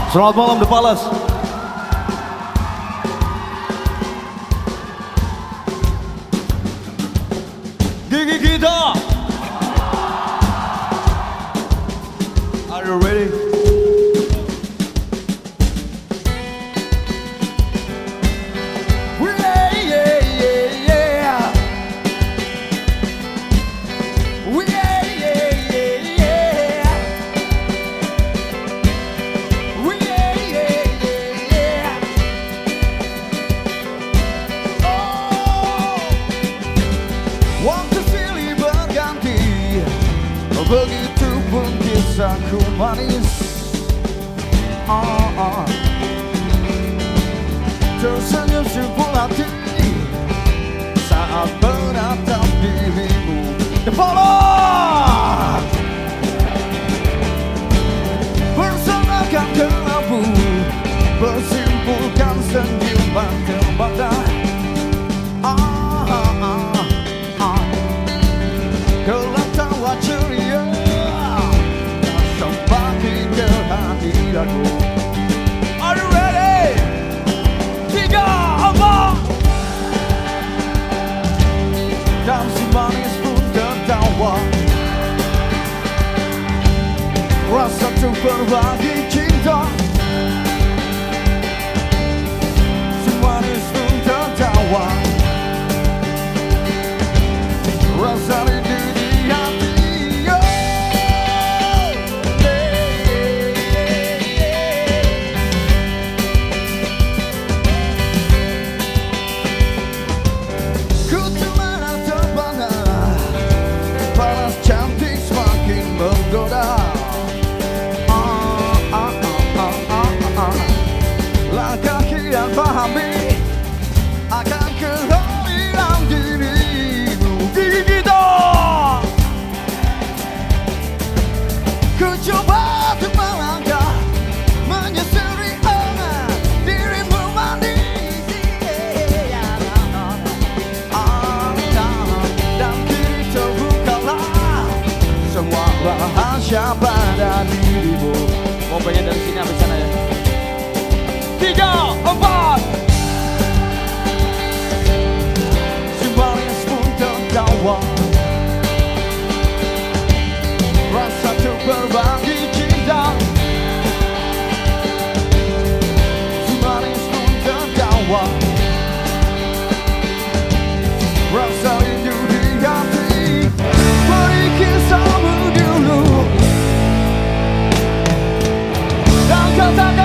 Selamat malam The Palace. Gigi kita. Are you ready? Waktu silih berganti, begitu pun kisahku manis. Tersenyum simpul hati saat menatap dirimu. The Palace bersamakan kelabu, bersimpulkan senyuman terbatas. Gelap tawa ceria semakin kehadiranmu. Are you ready? 3, 4. Dan si manis pun tertawa, rasa untuk berbagi cinta. Si manis pun tertawa, rasa rindu di hati. Ku telah terpana, panas cantik semakin menggoda. Langkah kian pahami akan kehadiran dirimu. Gigi kita. Ku coba untuk melangkah, menyusuri dirimu manis. Dan kini terbukalah semua rahasia pada dirimu. Mau pengen dari sini sampai sana ya? 3, 4. Si manis pun tertawa, rasa untuk berbagi cinta. Si manis pun tertawa, rasa rindu di hati. Beri kisahmu dulu dan katakan